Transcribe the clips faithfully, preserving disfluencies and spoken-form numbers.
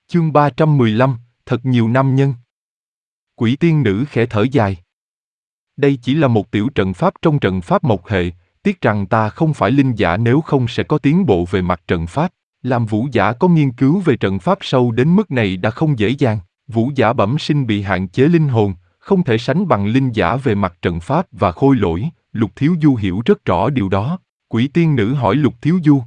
Chương ba trăm mười lăm, thật nhiều nam nhân. Quỷ tiên nữ khẽ thở dài. Đây chỉ là một tiểu trận pháp trong trận pháp mộc hệ, tiếc rằng ta không phải linh giả, nếu không sẽ có tiến bộ về mặt trận pháp. Làm vũ giả có nghiên cứu về trận pháp sâu đến mức này đã không dễ dàng. Vũ giả bẩm sinh bị hạn chế linh hồn, không thể sánh bằng linh giả về mặt trận pháp và khôi lỗi. Lục Thiếu Du hiểu rất rõ điều đó. Quỷ tiên nữ hỏi Lục Thiếu Du.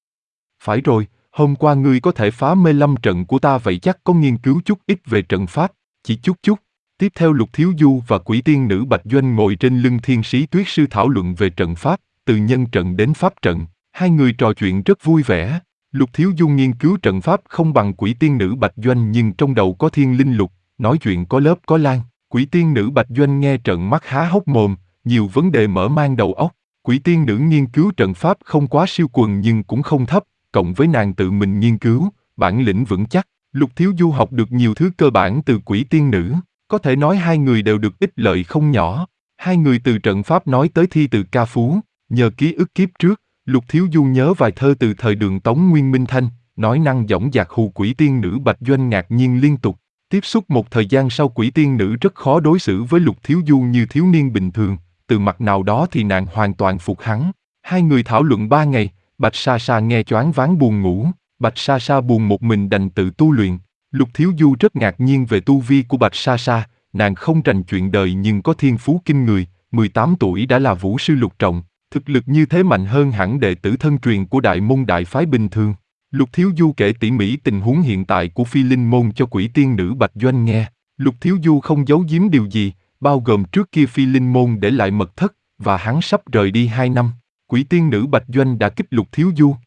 Phải rồi, hôm qua ngươi có thể phá mê lâm trận của ta, vậy chắc có nghiên cứu chút ít về trận pháp, chỉ chút chút. Tiếp theo Lục Thiếu Du và quỷ tiên nữ Bạch Doanh ngồi trên lưng thiên sĩ tuyết sư thảo luận về trận pháp, từ nhân trận đến pháp trận. Hai người trò chuyện rất vui vẻ. Lục Thiếu Du nghiên cứu trận pháp không bằng quỷ tiên nữ Bạch Doanh, nhưng trong đầu có thiên linh lục, nói chuyện có lớp có lan. Quỷ tiên nữ Bạch Doanh nghe trợn mắt há hốc mồm, nhiều vấn đề mở mang đầu óc. Quỷ tiên nữ nghiên cứu trận pháp không quá siêu quần nhưng cũng không thấp, cộng với nàng tự mình nghiên cứu, bản lĩnh vững chắc. Lục Thiếu Du học được nhiều thứ cơ bản từ quỷ tiên nữ, có thể nói hai người đều được ích lợi không nhỏ. Hai người từ trận pháp nói tới thi từ ca phú, nhờ ký ức kiếp trước, Lục Thiếu Du nhớ vài thơ từ thời Đường Tống Nguyên Minh Thanh, nói năng dõng dạc hù quỷ tiên nữ Bạch Doanh ngạc nhiên liên tục. Tiếp xúc một thời gian sau, quỷ tiên nữ rất khó đối xử với Lục Thiếu Du như thiếu niên bình thường, từ mặt nào đó thì nàng hoàn toàn phục hắn. Hai người thảo luận ba ngày, Bạch Sa Sa nghe choáng váng buồn ngủ, Bạch Sa Sa buồn một mình đành tự tu luyện. Lục Thiếu Du rất ngạc nhiên về tu vi của Bạch Sa Sa, nàng không rành chuyện đời nhưng có thiên phú kinh người, mười tám tuổi đã là vũ sư lục trọng, thực lực như thế mạnh hơn hẳn đệ tử thân truyền của đại môn đại phái bình thường. Lục Thiếu Du kể tỉ mỉ tình huống hiện tại của phi linh môn cho quỷ tiên nữ Bạch Doanh nghe. Lục Thiếu Du không giấu giếm điều gì, bao gồm trước kia phi linh môn để lại mật thất, và hắn sắp rời đi hai năm. Quỷ tiên nữ Bạch Doanh đã kích Lục Thiếu Du.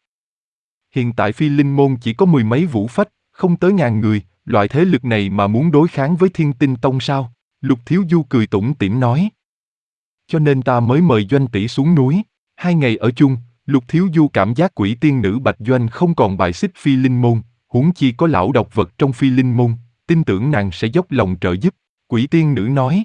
Hiện tại phi linh môn chỉ có mười mấy vũ phách, không tới ngàn người, loại thế lực này mà muốn đối kháng với Thiên Tinh Tông sao? Lục Thiếu Du cười tủm tỉm nói. Cho nên ta mới mời Doanh tỷ xuống núi. Hai ngày ở chung, Lục Thiếu Du cảm giác quỷ tiên nữ Bạch Doanh không còn bài xích phi linh môn, huống chi có lão độc vật trong phi linh môn, tin tưởng nàng sẽ dốc lòng trợ giúp. Quỷ tiên nữ nói.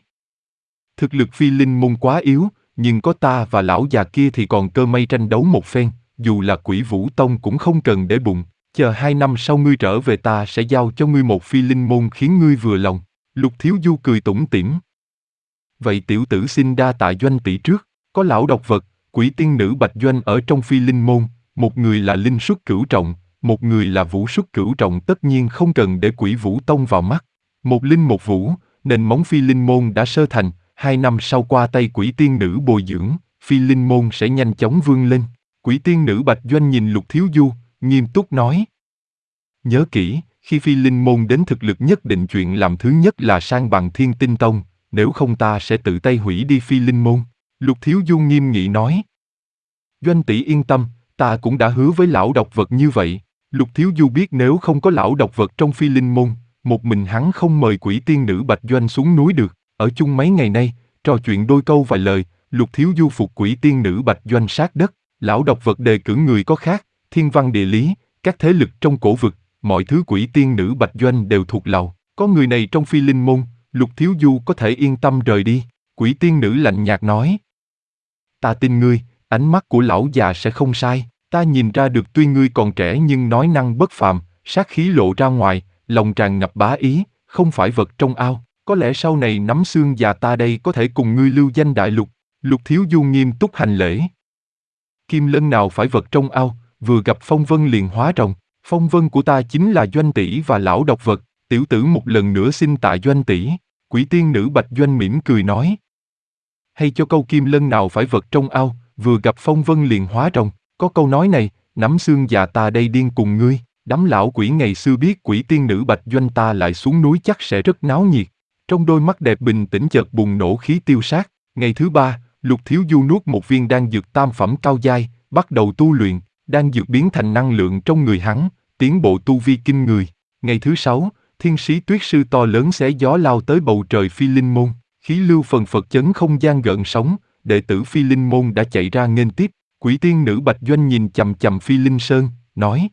Thực lực phi linh môn quá yếu, nhưng có ta và lão già kia thì còn cơ may tranh đấu một phen, dù là Quỷ Vũ Tông cũng không cần để bụng. Chờ hai năm sau ngươi trở về, ta sẽ giao cho ngươi một phi linh môn khiến ngươi vừa lòng. Lục Thiếu Du cười tủm tỉm. Vậy tiểu tử xin đa tạ Doanh tỷ trước. Có lão độc vật, quỷ tiên nữ Bạch Doanh ở trong phi linh môn, một người là linh xuất cửu trọng, một người là vũ xuất cửu trọng, tất nhiên không cần để Quỷ Vũ Tông vào mắt. Một linh một vũ, nền móng phi linh môn đã sơ thành, hai năm sau qua tay quỷ tiên nữ bồi dưỡng, phi linh môn sẽ nhanh chóng vươn lên. Quỷ tiên nữ Bạch Doanh nhìn Lục Thiếu Du, nghiêm túc nói. Nhớ kỹ, khi phi linh môn đến thực lực nhất định, chuyện làm thứ nhất là san bằng Thiên Tinh Tông, nếu không ta sẽ tự tay hủy đi phi linh môn. Lục Thiếu Du nghiêm nghị nói. Doanh tỷ yên tâm, ta cũng đã hứa với lão độc vật như vậy. Lục Thiếu Du biết nếu không có lão độc vật trong phi linh môn, một mình hắn không mời quỷ tiên nữ Bạch Doanh xuống núi được. Ở chung mấy ngày nay, trò chuyện đôi câu vài lời, Lục Thiếu Du phục quỷ tiên nữ Bạch Doanh sát đất. Lão độc vật đề cử người có khác, thiên văn địa lý, các thế lực trong cổ vực, mọi thứ quỷ tiên nữ Bạch Doanh đều thuộc lầu. Có người này trong phi linh môn, Lục Thiếu Du có thể yên tâm rời đi. Quỷ tiên nữ lạnh nhạt nói. Ta tin ngươi, ánh mắt của lão già sẽ không sai. Ta nhìn ra được tuy ngươi còn trẻ nhưng nói năng bất phàm, sát khí lộ ra ngoài, lòng tràn ngập bá ý, không phải vật trong ao. Có lẽ sau này nắm xương già ta đây có thể cùng ngươi lưu danh đại lục. Lục Thiếu Du nghiêm túc hành lễ. Kim Lân nào phải vật trong ao, vừa gặp phong vân liền hóa rồng. Phong vân của ta chính là Doanh tỷ và lão độc vật, tiểu tử một lần nữa xin tạ Doanh tỷ. Quỷ tiên nữ Bạch Doanh mỉm cười nói. Hay cho câu Kim Lân nào phải vật trong ao, vừa gặp phong vân liền hóa rồng. Có câu nói này, nắm xương già ta đây điên cùng ngươi. Đám lão quỷ ngày xưa biết quỷ tiên nữ Bạch Doanh ta lại xuống núi chắc sẽ rất náo nhiệt. Trong đôi mắt đẹp bình tĩnh chợt bùng nổ khí tiêu sát. Ngày thứ ba, Lục Thiếu Du nuốt một viên đan dược tam phẩm cao giai, bắt đầu tu luyện. Đan dược biến thành năng lượng trong người hắn, tiến bộ tu vi kinh người. Ngày thứ sáu, thiên sĩ tuyết sư to lớn xé gió lao tới bầu trời phi linh môn. Khí lưu phần phật chấn không gian gợn sóng, đệ tử phi linh môn đã chạy ra nghênh tiếp. Quỷ tiên nữ Bạch Doanh nhìn chằm chằm phi linh sơn, nói.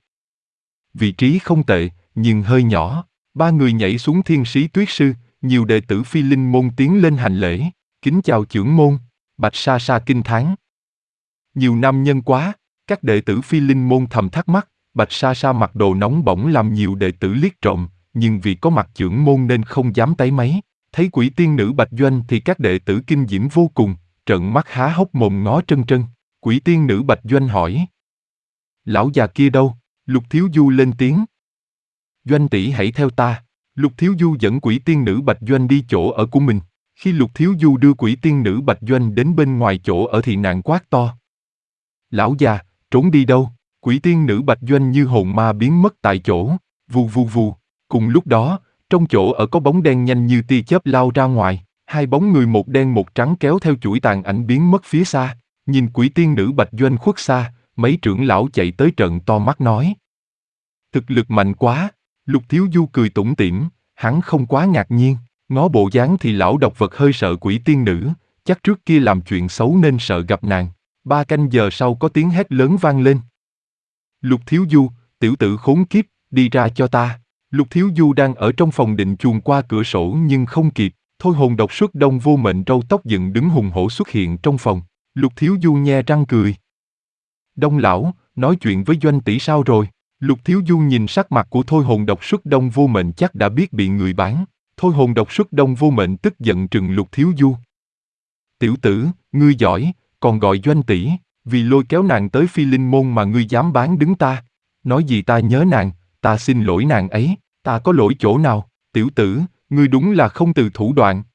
Vị trí không tệ, nhưng hơi nhỏ. Ba người nhảy xuống thiên sĩ tuyết sư, nhiều đệ tử phi linh môn tiến lên hành lễ. Kính chào chưởng môn. Bạch Sa Sa kinh thán. Nhiều nam nhân quá. Các đệ tử phi linh môn thầm thắc mắc, Bạch Sa Sa mặc đồ nóng bỏng làm nhiều đệ tử liếc trộm, nhưng vì có mặt chưởng môn nên không dám táy máy. Thấy quỷ tiên nữ Bạch Doanh thì các đệ tử kinh diễm vô cùng, trợn mắt há hốc mồm ngó Trân Trân. Quỷ tiên nữ Bạch Doanh hỏi: Lão già kia đâu? Lục Thiếu Du lên tiếng: Doanh tỷ hãy theo ta. Lục Thiếu Du dẫn quỷ tiên nữ Bạch Doanh đi chỗ ở của mình. Khi Lục Thiếu Du đưa quỷ tiên nữ Bạch Doanh đến bên ngoài chỗ ở thì nàng quát to: Lão già, trốn đi đâu? Quỷ tiên nữ Bạch Doanh như hồn ma biến mất tại chỗ. Vù vù vù. Cùng lúc đó, trong chỗ ở có bóng đen nhanh như tia chớp lao ra ngoài. Hai bóng người một đen một trắng kéo theo chuỗi tàn ảnh biến mất phía xa. Nhìn quỷ tiên nữ Bạch Doanh khuất xa, mấy trưởng lão chạy tới trợn to mắt nói: Thực lực mạnh quá. Lục Thiếu Du cười tủm tỉm, hắn không quá ngạc nhiên. Ngó bộ dáng thì lão độc vật hơi sợ quỷ tiên nữ, chắc trước kia làm chuyện xấu nên sợ gặp nàng. Ba canh giờ sau có tiếng hét lớn vang lên: Lục Thiếu Du, tiểu tử khốn kiếp, đi ra cho ta. Lục Thiếu Du đang ở trong phòng định chuồn qua cửa sổ nhưng không kịp. Thôi hồn độc xuất đông vô mệnh râu tóc dựng đứng hùng hổ xuất hiện trong phòng. Lục Thiếu Du nhe răng cười: Đông lão, nói chuyện với Doanh tỷ sao rồi? Lục Thiếu Du nhìn sắc mặt của Thôi hồn độc xuất đông vô mệnh chắc đã biết bị người bán. Thôi hồn độc xuất đông vô mệnh tức giận trừng Lục Thiếu Du: Tiểu tử, ngươi giỏi, còn gọi Doanh tỷ, vì lôi kéo nàng tới Phi Linh môn mà ngươi dám bán đứng ta. Nói gì ta nhớ nàng, ta xin lỗi nàng ấy, ta có lỗi chỗ nào? Tiểu tử, ngươi đúng là không từ thủ đoạn.